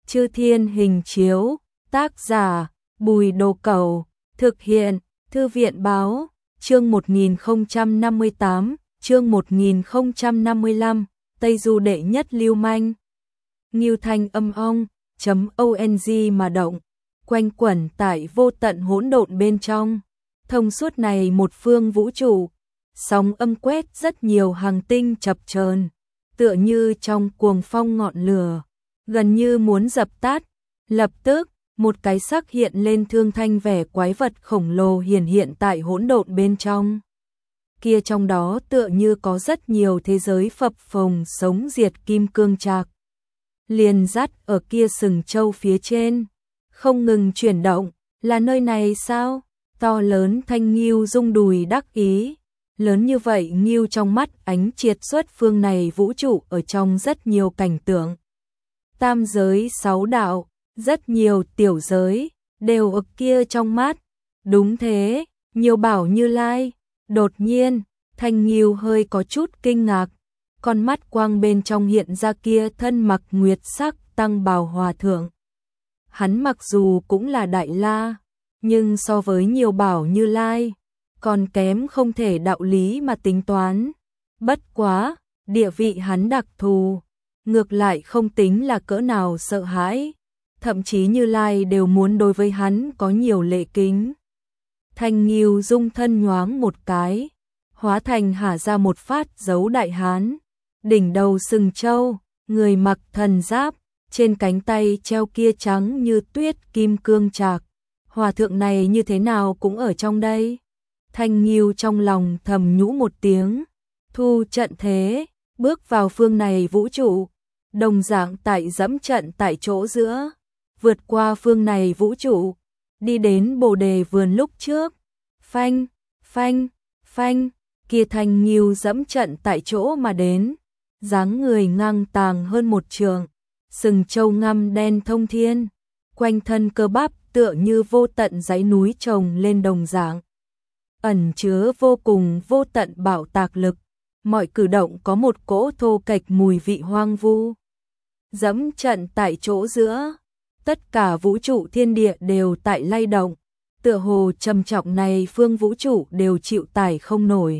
Chư Thiên Hình Chiếu, tác giả Bùi Đồ Cẩu, thực hiện Thư viện Báo, chương 1058, chương 1055, Tây Du đệ nhất lưu manh. Ngưu thanh âm ong mà động, quanh quẩn tại vô tận hỗn độn bên trong. Thông suốt này một phương vũ trụ, sóng âm quét rất nhiều hành tinh chập chờn, tựa như trong cuồng phong ngọn lửa, gần như muốn dập tắt. Lập tức, một cái sắc hiện lên thương thanh vẻ quái vật khổng lồ hiện tại hỗn độn bên trong. Kia trong đó tựa như có rất nhiều thế giới phập phồng sống diệt kim cương trạc. Liền dắt ở kia sừng châu phía trên, không ngừng chuyển động, là nơi này sao? To lớn thanh ngưu rung đùi đắc ý, lớn như vậy ngưu trong mắt ánh triệt xuất phương này vũ trụ ở trong rất nhiều cảnh tượng. Tam giới sáu đạo, rất nhiều tiểu giới, đều ở kia trong mắt. Đúng thế, nhiều bảo Như Lai. Đột nhiên, thanh ngưu hơi có chút kinh ngạc, con mắt quang bên trong hiện ra kia thân mặc nguyệt sắc tăng bào hòa thượng. Hắn mặc dù cũng là Đại La, nhưng so với nhiều bảo Như Lai, còn kém không thể đạo lý mà tính toán. Bất quá, địa vị hắn đặc thù, ngược lại không tính là cỡ nào sợ hãi, thậm chí Như Lai đều muốn đối với hắn có nhiều lễ kính. Thanh ngưu dung thân nhoáng một cái, hóa thành hả ra một phát dấu đại hán, đỉnh đầu sừng châu, người mặc thần giáp, trên cánh tay treo kia trắng như tuyết kim cương trạc. Hòa thượng này như thế nào cũng ở trong đây. Thanh ngưu trong lòng thầm nhũ một tiếng, thu trận thế, bước vào phương này vũ trụ, đồng dạng tại dẫm trận tại chỗ giữa, vượt qua phương này vũ trụ, đi đến Bồ Đề vườn lúc trước. Phanh, phanh, phanh, kia thanh ngưu dẫm trận tại chỗ mà đến, dáng người ngang tàng hơn một trượng, sừng châu ngăm đen thông thiên, quanh thân cơ bắp tựa như vô tận dãy núi chồng lên đồng dạng, ẩn chứa vô cùng vô tận bảo tạc lực, mọi cử động có một cỗ thô kệch mùi vị hoang vu. Dẫm trận tại chỗ giữa, tất cả vũ trụ thiên địa đều tại lay động, tựa hồ trầm trọng này phương vũ trụ đều chịu tải không nổi.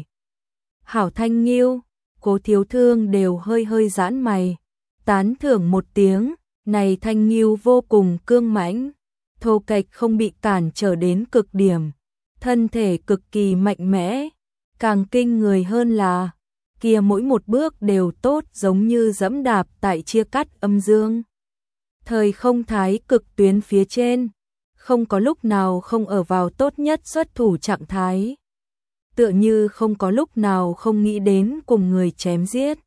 Hảo thanh ngưu, Cố Thiếu Thương đều hơi hơi giãn mày, tán thưởng một tiếng, này thanh ngưu vô cùng cương mãnh, thô kệch không bị cản trở đến cực điểm, thân thể cực kỳ mạnh mẽ, càng kinh người hơn là kia mỗi một bước đều tốt giống như dẫm đạp tại chia cắt âm dương. Thời không thái cực tuyến phía trên, không có lúc nào không ở vào tốt nhất xuất thủ trạng thái. Tựa như không có lúc nào không nghĩ đến cùng người chém giết.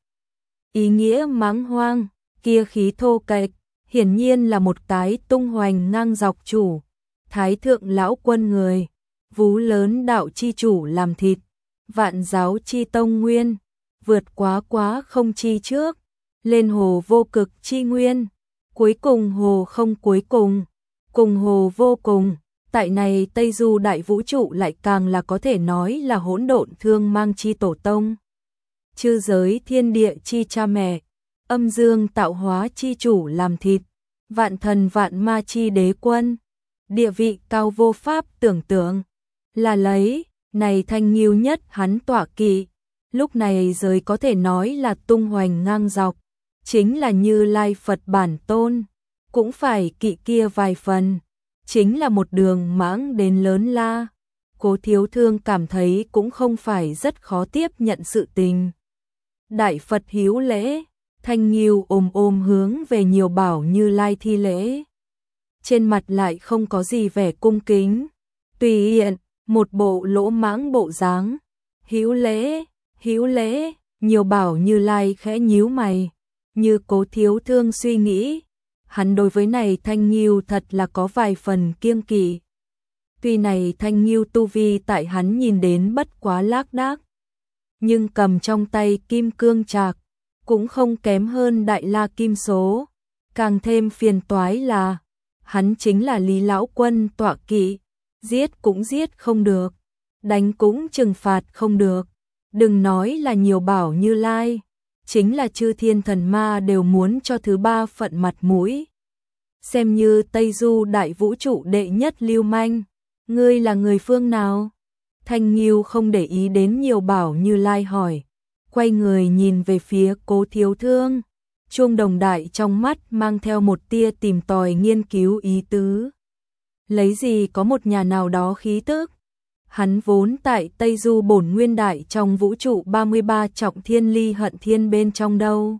Ý nghĩa mãng hoang, kia khí thô kệch, hiển nhiên là một cái tung hoành ngang dọc chủ. Thái thượng lão quân người, vú lớn đạo chi chủ làm thịt, vạn giáo chi tông nguyên, vượt quá không chi trước, lên hồ vô cực chi nguyên, cuối cùng hồ không cuối cùng, cùng hồ vô cùng. Tại này Tây Du đại vũ trụ lại càng là có thể nói là hỗn độn thương mang chi tổ tông, chư giới thiên địa chi cha mẹ, âm dương tạo hóa chi chủ làm thịt, vạn thần vạn ma chi đế quân, địa vị cao vô pháp tưởng tượng, là lấy này thanh ngưu nhất hắn tọa kỵ, lúc này giới có thể nói là tung hoành ngang dọc, chính là Như Lai Phật bản tôn, cũng phải kỵ kia vài phần, chính là một đường mãng đến lớn la. Cố Thiếu Thương cảm thấy cũng không phải rất khó tiếp nhận sự tình. Đại Phật hiếu lễ, thanh ngưu ôm hướng về nhiều bảo Như Lai thi lễ. Trên mặt lại không có gì vẻ cung kính, tùy hiện, một bộ lỗ mãng bộ dáng. Hiếu lễ, nhiều bảo Như Lai khẽ nhíu mày, như Cố Thiếu Thương suy nghĩ. Hắn đối với này thanh ngưu thật là có vài phần kiêng kỵ. Tuy này thanh ngưu tu vi tại hắn nhìn đến bất quá lác đác, nhưng cầm trong tay kim cương trạc, cũng không kém hơn Đại La Kim Số. Càng thêm phiền toái là, hắn chính là Lý Lão Quân tọa kỵ, giết cũng giết không được, đánh cũng trừng phạt không được. Đừng nói là nhiều bảo Như Lai, chính là chư thiên thần ma đều muốn cho thứ ba phận mặt mũi. xem như Tây Du đại vũ trụ đệ nhất lưu manh. Ngươi là người phương nào? Thanh Nghiêu không để ý đến nhiều Bảo Như Lai hỏi, quay người nhìn về phía Cố Thiếu Thương. Chuông đồng đại trong mắt mang theo một tia tìm tòi nghiên cứu ý tứ. Lấy gì có một nhà nào đó khí tức? Hắn vốn tại Tây Du bổn nguyên đại trong vũ trụ 33 trọng thiên ly hận thiên bên trong đâu.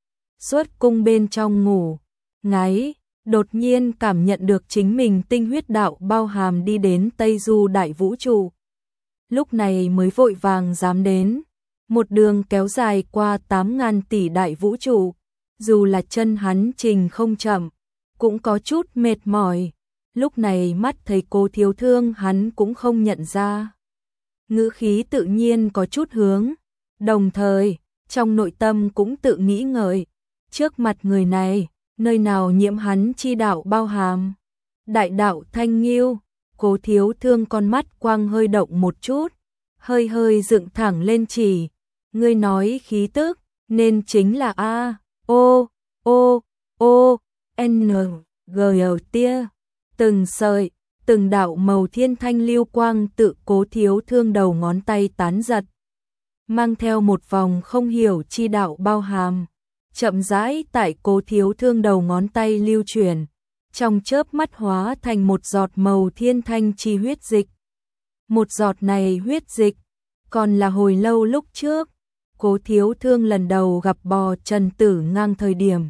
Xuất cung bên trong ngủ, ngáy, đột nhiên cảm nhận được chính mình tinh huyết đạo bao hàm đi đến Tây Du đại vũ trụ. Lúc này mới vội vàng dám đến, một đường kéo dài qua 8.000 tỷ đại vũ trụ, dù là chân hắn trình không chậm, cũng có chút mệt mỏi. Lúc này mắt thấy Cố Thiếu Thương hắn cũng không nhận ra. Ngữ khí tự nhiên có chút hướng, đồng thời, trong nội tâm cũng tự nghĩ ngợi, trước mặt người này, nơi nào nhiễm hắn chi đạo bao hàm. Đại đạo Thanh Nghiêu, Cố Thiếu Thương con mắt quang hơi động một chút, hơi hơi dựng thẳng lên chỉ, ngươi nói khí tức, nên chính là A, O, O, O, N, G, tia. Từng sợi, từng đạo màu thiên thanh lưu quang tự Cố Thiếu Thương đầu ngón tay tán giật, mang theo một vòng không hiểu chi đạo bao hàm, chậm rãi tại Cố Thiếu Thương đầu ngón tay lưu chuyển, trong chớp mắt hóa thành một giọt màu thiên thanh chi huyết dịch. Một giọt này huyết dịch, còn là hồi lâu lúc trước, Cố Thiếu Thương lần đầu gặp bò Trần Tử Ngang thời điểm.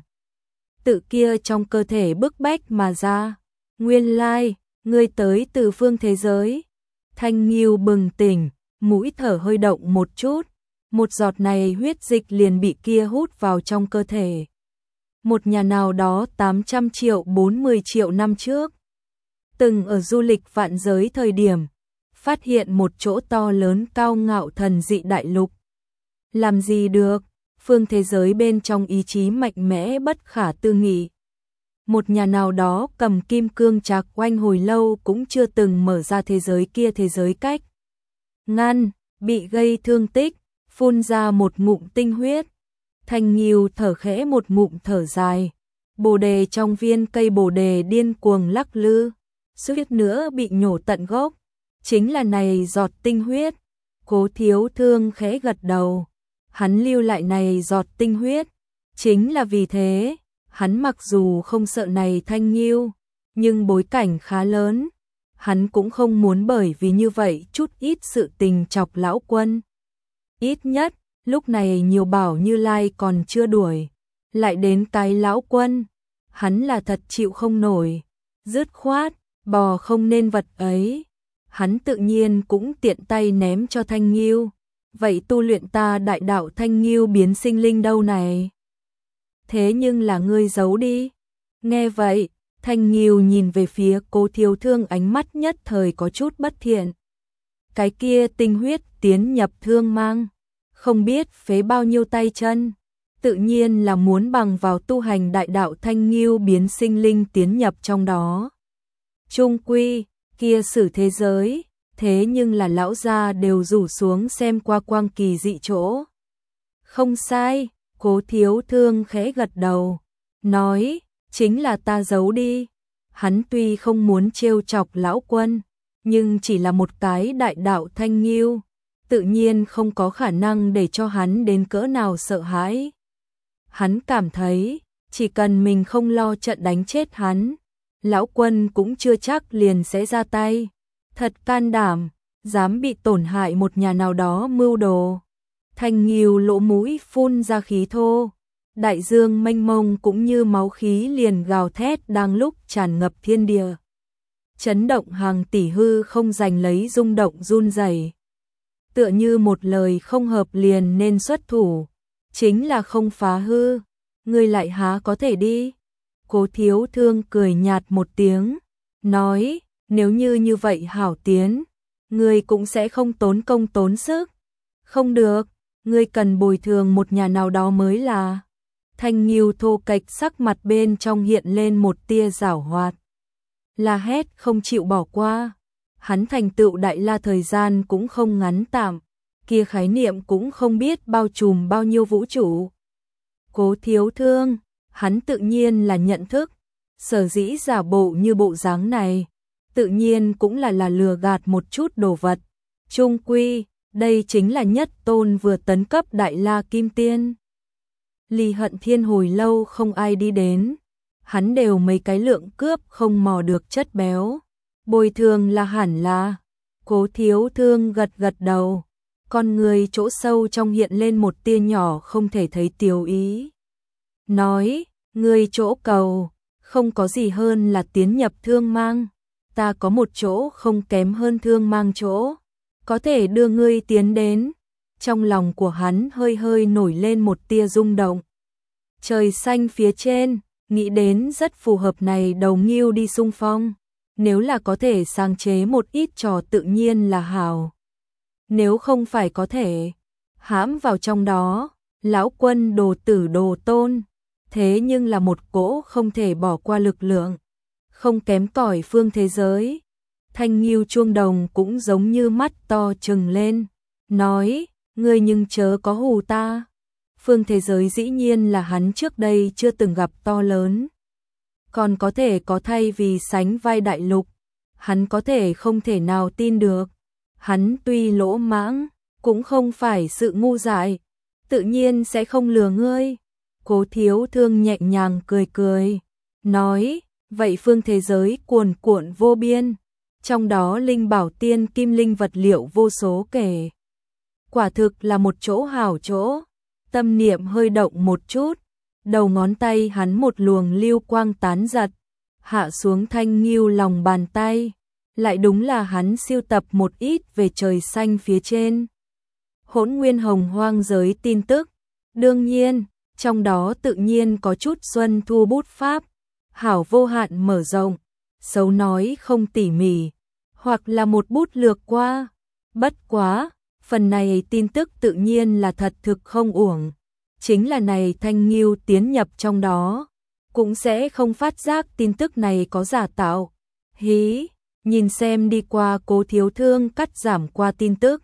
Tự kia trong cơ thể bức bách mà ra. Nguyên lai, ngươi tới từ phương thế giới. Thanh Nghiêu bừng tỉnh, mũi thở hơi động một chút, một giọt này huyết dịch liền bị kia hút vào trong cơ thể. Một nhà nào đó 800 triệu 40 triệu năm trước, từng ở du lịch vạn giới thời điểm, phát hiện một chỗ to lớn cao ngạo thần dị đại lục. Làm gì được, phương thế giới bên trong ý chí mạnh mẽ bất khả tư nghị. Một nhà nào đó cầm kim cương trạc oanh hồi lâu cũng chưa từng mở ra thế giới kia thế giới cách. Ngăn, bị gây thương tích, phun ra một ngụm tinh huyết. Thanh Nghiêu thở khẽ một ngụm thở dài. Bồ đề trong viên cây bồ đề điên cuồng lắc lư, suýt nữa bị nhổ tận gốc. Chính là này giọt tinh huyết. Cố Thiếu Thương khẽ gật đầu. Hắn lưu lại này giọt tinh huyết, chính là vì thế. Hắn mặc dù không sợ này Thanh Nghiêu, nhưng bối cảnh khá lớn. Hắn cũng không muốn bởi vì như vậy chút ít sự tình chọc lão quân. Ít nhất, lúc này nhiều Bảo Như Lai còn chưa đuổi. Lại đến cái lão quân, hắn là thật chịu không nổi. Dứt khoát, bò không nên vật ấy. Hắn tự nhiên cũng tiện tay ném cho Thanh Nghiêu. Vậy tu luyện ta đại đạo Thanh Nghiêu biến sinh linh đâu này? Thế nhưng là ngươi giấu đi. Nghe vậy, Thanh Nghiêu nhìn về phía Cố Thiếu Thương ánh mắt nhất thời có chút bất thiện. Cái kia tinh huyết tiến nhập thương mang, không biết phế bao nhiêu tay chân, tự nhiên là muốn bằng vào tu hành đại đạo Thanh Nghiêu biến sinh linh tiến nhập trong đó. Trung quy, kia sử thế giới, thế nhưng là lão gia đều rủ xuống xem qua quang kỳ dị chỗ. Không sai. Cố Thiếu Thương khẽ gật đầu, nói, chính là ta giấu đi. Hắn tuy không muốn trêu chọc lão quân, nhưng chỉ là một cái đại đạo Thanh Nghiêu, tự nhiên không có khả năng để cho hắn đến cỡ nào sợ hãi. Hắn cảm thấy, chỉ cần mình không lo trận đánh chết hắn, lão quân cũng chưa chắc liền sẽ ra tay. Thật can đảm, dám bị tổn hại một nhà nào đó mưu đồ. Thanh Nghiêu lỗ mũi phun ra khí thô, đại dương mênh mông cũng như máu khí liền gào thét đang lúc tràn ngập thiên địa. Chấn động hàng tỷ hư không giành lấy rung động run rẩy. Tựa như một lời không hợp liền nên xuất thủ, chính là không phá hư, ngươi lại há có thể đi. Cố Thiếu Thương cười nhạt một tiếng, nói, nếu như vậy hảo tiến, ngươi cũng sẽ không tốn công tốn sức. Không được. Ngươi cần bồi thường một nhà nào đó mới là. Thanh Nghiêu thô kệch sắc mặt bên trong hiện lên một tia giảo hoạt. La hét không chịu bỏ qua. Hắn thành tựu đại la thời gian cũng không ngắn tạm. Kia khái niệm cũng không biết bao trùm bao nhiêu vũ trụ. Cố Thiếu Thương, hắn tự nhiên là nhận thức. sở dĩ giả bộ như bộ dáng này, tự nhiên cũng là lừa gạt một chút đồ vật. Chung quy, đây chính là nhất tôn vừa tấn cấp Đại La Kim Tiên. Ly Hận Thiên hồi lâu không ai đi đến, hắn đều mấy cái lượng cướp không mò được chất béo. Bồi thường là hẳn là. Cố Thiếu Thương gật gật đầu, con người chỗ sâu trong hiện lên một tia nhỏ không thể thấy tiêu ý. Nói, người chỗ cầu, không có gì hơn là tiến nhập Thương Mang, ta có một chỗ không kém hơn Thương Mang chỗ, có thể đưa ngươi tiến đến. Trong lòng của hắn hơi hơi nổi lên một tia rung động. Trời xanh phía trên, nghĩ đến rất phù hợp này đầu Ngưu đi xung phong. Nếu là có thể sáng chế một ít trò tự nhiên là hảo. Nếu không phải có thể hãm vào trong đó, lão quân đồ tử đồ tôn, thế nhưng là một cỗ không thể bỏ qua lực lượng, không kém cỏi phương thế giới. Thanh Ngưu chuông đồng cũng giống như mắt to trừng lên, nói, ngươi nhưng chớ có hù ta. Phương thế giới dĩ nhiên là hắn trước đây chưa từng gặp to lớn. Còn có thể có thay vì sánh vai đại lục, hắn có thể không thể nào tin được. Hắn tuy lỗ mãng, cũng không phải sự ngu dại, tự nhiên sẽ không lừa ngươi. Cố Thiếu Thương nhẹ nhàng cười cười, nói, vậy phương thế giới cuồn cuộn vô biên, trong đó linh bảo tiên kim linh vật liệu vô số kể. Quả thực là một chỗ hảo chỗ. Tâm niệm hơi động một chút, đầu ngón tay hắn một luồng lưu quang tán giật, hạ xuống Thanh Ngưu lòng bàn tay, lại đúng là hắn siêu tập một ít về trời xanh phía trên. Hỗn Nguyên Hồng Hoang giới tin tức, đương nhiên, trong đó tự nhiên có chút xuân thu bút pháp, hảo vô hạn mở rộng, xấu nói không tỉ mỉ, hoặc là một bút lược qua. Bất quá, phần này tin tức tự nhiên là thật thực không uổng. Chính là này Thanh Ngưu tiến nhập trong đó, cũng sẽ không phát giác tin tức này có giả tạo. Hí, nhìn xem đi qua. Cố Thiếu Thương cắt giảm qua tin tức.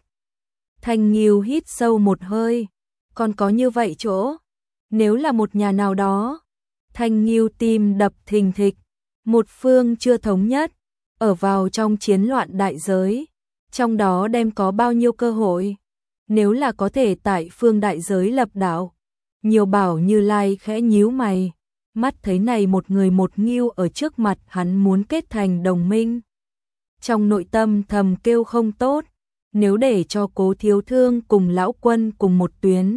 Thanh Ngưu hít sâu một hơi, còn có như vậy chỗ, nếu là một nhà nào đó. Thanh Ngưu tim đập thình thịch, một phương chưa thống nhất, ở vào trong chiến loạn đại giới, trong đó đem có bao nhiêu cơ hội. Nếu là có thể tại phương đại giới lập đạo, Nhiều Bảo Như Lai khẽ nhíu mày, mắt thấy này một người một Ngưu ở trước mặt hắn muốn kết thành đồng minh. Trong nội tâm thầm kêu không tốt, nếu để cho Cố Thiếu Thương cùng lão quân cùng một tuyến,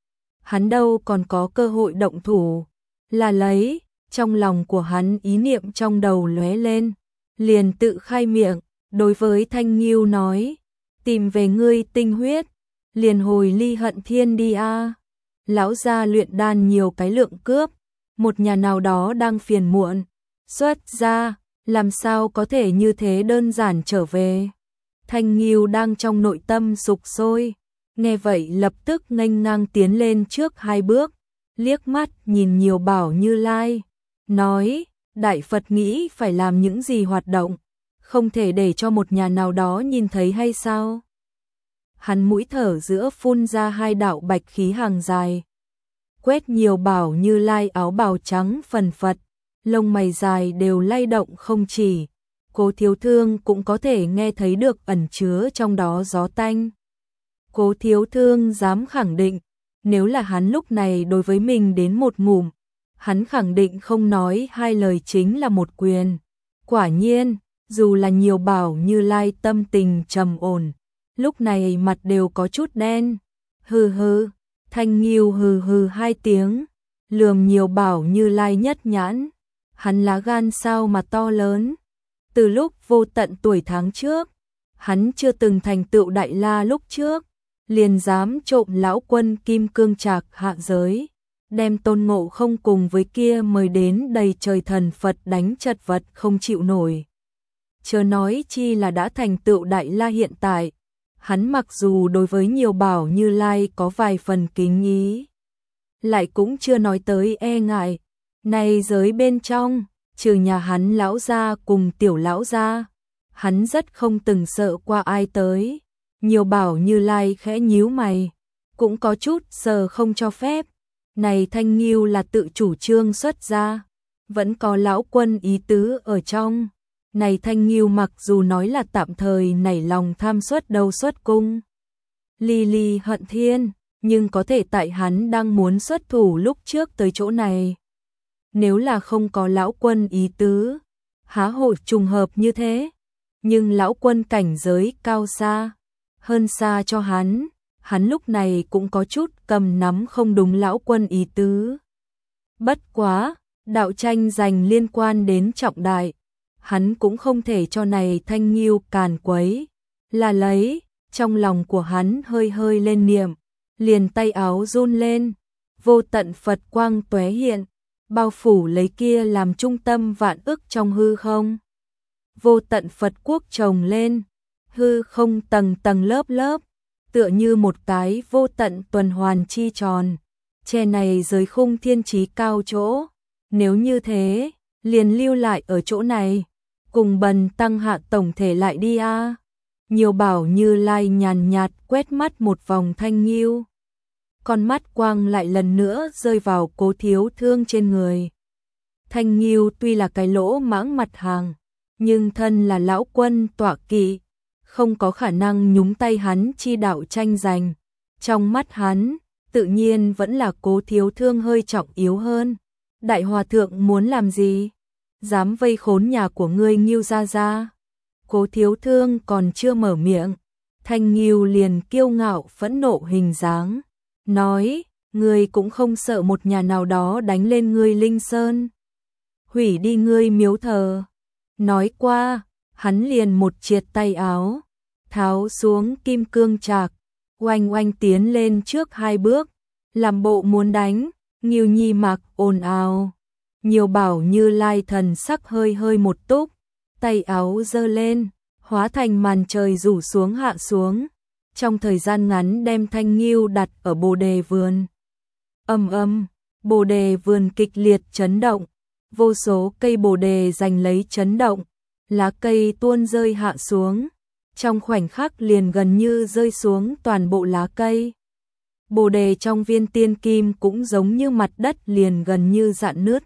hắn đâu còn có cơ hội động thủ. Là lấy, trong lòng của hắn ý niệm trong đầu lóe lên, liền tự khai miệng, đối với Thanh Ngưu nói, tìm về ngươi tinh huyết, liền hồi Ly Hận Thiên đi a. Lão gia luyện đan nhiều cái lượng cướp, một nhà nào đó đang phiền muộn, xuất ra, làm sao có thể như thế đơn giản trở về. Thanh Ngưu đang trong nội tâm sục sôi, nghe vậy lập tức nghênh ngang tiến lên trước 2 bước, liếc mắt nhìn Nhiều Bảo Như Lai, nói, Đại Phật nghĩ phải làm những gì hoạt động, không thể để cho một nhà nào đó nhìn thấy hay sao? Hắn mũi thở giữa phun ra 2 đạo bạch khí hàng dài, quét Nhiều Bảo Như Lai áo bào trắng phần phật, lông mày dài đều lay động không chỉ. Cố Thiếu Thương cũng có thể nghe thấy được ẩn chứa trong đó gió tanh. Cố Thiếu Thương dám khẳng định, nếu là hắn lúc này đối với mình đến một ngụm, hắn khẳng định không nói 2 lời chính là một quyền. Quả nhiên, dù là Nhiều Bảo Như Lai tâm tình trầm ổn, lúc này mặt đều có chút đen. Hừ hừ, Thanh Ngưu hừ hừ 2 tiếng, lườm Nhiều Bảo Như Lai nhất nhãn. Hắn lá gan sao mà to lớn. Từ lúc vô tận tuổi tháng trước, hắn chưa từng thành tựu Đại La lúc trước, liền dám trộm lão quân Kim Cương Trạc hạ giới, đem Tôn Ngộ Không cùng với kia mời đến đầy trời thần Phật đánh chật vật không chịu nổi. Chớ nói chi là đã thành tựu Đại La hiện tại, hắn mặc dù đối với Nhiều Bảo Như Lai có vài phần kính ý, lại cũng chưa nói tới e ngại. Này giới bên trong, trừ nhà hắn lão gia cùng tiểu lão gia, hắn rất không từng sợ qua ai tới. Nhiều Bảo Như Lai khẽ nhíu mày, cũng có chút sờ không cho phép. Này Thanh Ngưu là tự chủ trương xuất ra, vẫn có lão quân ý tứ ở trong. Này Thanh Nghiêu mặc dù nói là tạm thời nảy lòng tham xuất đầu xuất cung. Ly ly hận thiên, nhưng có thể tại hắn đang muốn xuất thủ lúc trước tới chỗ này. Nếu là không có lão quân ý tứ, há hội trùng hợp như thế. Nhưng lão quân cảnh giới cao xa, hơn xa cho hắn lúc này cũng có chút cầm nắm không đúng lão quân ý tứ. Bất quá, đạo tranh giành liên quan đến trọng đại, hắn cũng không thể cho này Thanh Nghiêu càn quấy, là lấy, trong lòng của hắn hơi hơi lên niệm, liền tay áo run lên, vô tận Phật quang tóe hiện, bao phủ lấy kia làm trung tâm vạn ức trong hư không. Vô tận Phật quốc trồng lên, hư không tầng tầng lớp lớp, tựa như một cái vô tận tuần hoàn chi tròn, che này giới khung thiên trí cao chỗ. Nếu như thế, liền lưu lại ở chỗ này, cùng bần tăng hạ tổng thể lại đi a. Nhiều Bảo Như Lai nhàn nhạt quét mắt một vòng Thanh Nghiêu. Con mắt quang lại lần nữa rơi vào Cố Thiếu Thương trên người. Thanh Nghiêu tuy là cái lỗ mãng mặt hàng, nhưng thân là lão quân tọa kỵ, không có khả năng nhúng tay hắn chi đạo tranh giành. Trong mắt hắn, tự nhiên vẫn là Cố Thiếu Thương hơi trọng yếu hơn. Đại hòa thượng muốn làm gì? Dám vây khốn nhà của ngươi Nghiêu gia gia. Cố Thiếu Thương còn chưa mở miệng, Thanh Nghiêu liền kiêu ngạo phẫn nộ hình dáng, nói, ngươi cũng không sợ một nhà nào đó đánh lên ngươi Linh Sơn, hủy đi ngươi miếu thờ. Nói qua, hắn liền một triệt tay áo, tháo xuống kim cương trạc, oanh oanh tiến lên trước 2 bước, làm bộ muốn đánh. Nghiêu Nhi mặc ồn ào, Nhiều Bảo Như Lai thần sắc hơi hơi một túc, tay áo giơ lên, hóa thành màn trời rủ xuống hạ xuống, trong thời gian ngắn đem Thanh Nghiêu đặt ở Bồ Đề vườn. Ầm ầm, Bồ Đề vườn kịch liệt chấn động, vô số cây Bồ Đề giành lấy chấn động, lá cây tuôn rơi hạ xuống, trong khoảnh khắc liền gần như rơi xuống toàn bộ lá cây. Bồ Đề trong viên tiên kim cũng giống như mặt đất liền gần như rạn nứt.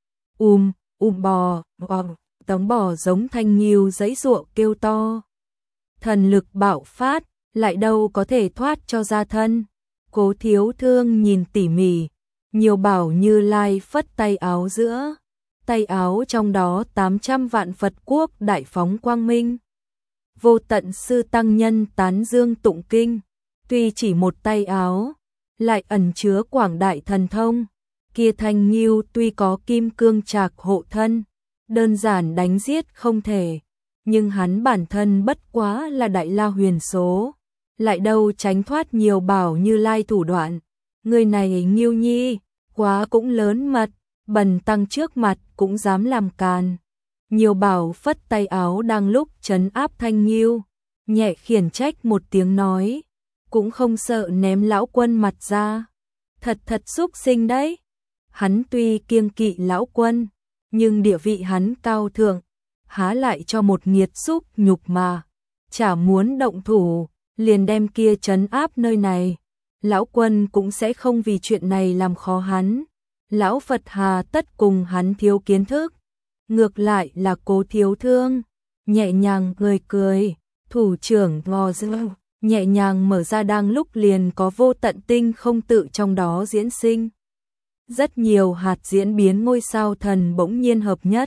Bò, tống bò giống Thanh Nghiêu giãy giụa kêu to. Thần lực bạo phát, lại đâu có thể thoát cho ra thân. Cố Thiếu Thương nhìn tỉ mỉ, Nhiều Bảo Như Lai phất tay áo giữa, tay áo trong đó 800 vạn Phật quốc đại phóng quang minh. Vô tận sư tăng nhân tán dương tụng kinh, tuy chỉ một tay áo, lại ẩn chứa quảng đại thần thông. Kia Thanh Nghiêu tuy có kim cương trạc hộ thân, đơn giản đánh giết không thể, nhưng hắn bản thân bất quá là đại la huyền số, lại đâu tránh thoát Nhiều Bảo Như Lai thủ đoạn. Người này Nghiêu Nhi, quá cũng lớn mật, bần tăng trước mặt cũng dám làm càn. Nhiều Bảo phất tay áo đang lúc trấn áp Thanh Nghiêu, nhẹ khiển trách một tiếng nói, cũng không sợ ném lão quân mặt ra. Thật xúc sinh đấy. Hắn tuy kiêng kỵ lão quân, nhưng địa vị hắn cao thượng, há lại cho một nghiệt xúc nhục mà. Chả muốn động thủ, liền đem kia trấn áp nơi này. Lão quân cũng sẽ không vì chuyện này làm khó hắn. Lão Phật hà tất cùng hắn thiếu kiến thức. Ngược lại là Cố Thiếu Thương, nhẹ nhàng cười, thủ trưởng ngò dương, nhẹ nhàng mở ra đang lúc liền có vô tận tinh không tự trong đó diễn sinh. Rất nhiều hạt diễn biến ngôi sao thần bỗng nhiên hợp nhất.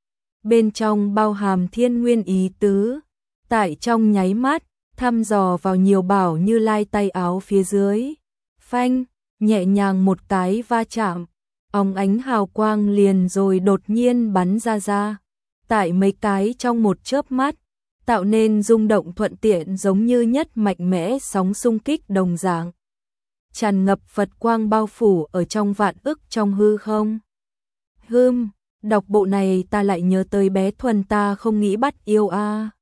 Bên trong bao hàm thiên nguyên ý tứ, tại trong nháy mắt, thăm dò vào Nhiều Bảo Như Lai tay áo phía dưới. Phanh, nhẹ nhàng một cái va chạm, óng ánh hào quang liền rồi đột nhiên bắn ra. Tại mấy cái trong một chớp mắt, tạo nên rung động thuận tiện giống như nhất mạnh mẽ sóng xung kích đồng dạng. Tràn ngập Phật quang bao phủ ở trong vạn ức trong hư không. Đọc bộ này ta lại nhớ tới bé Thuần ta không nghĩ bắt yêu a.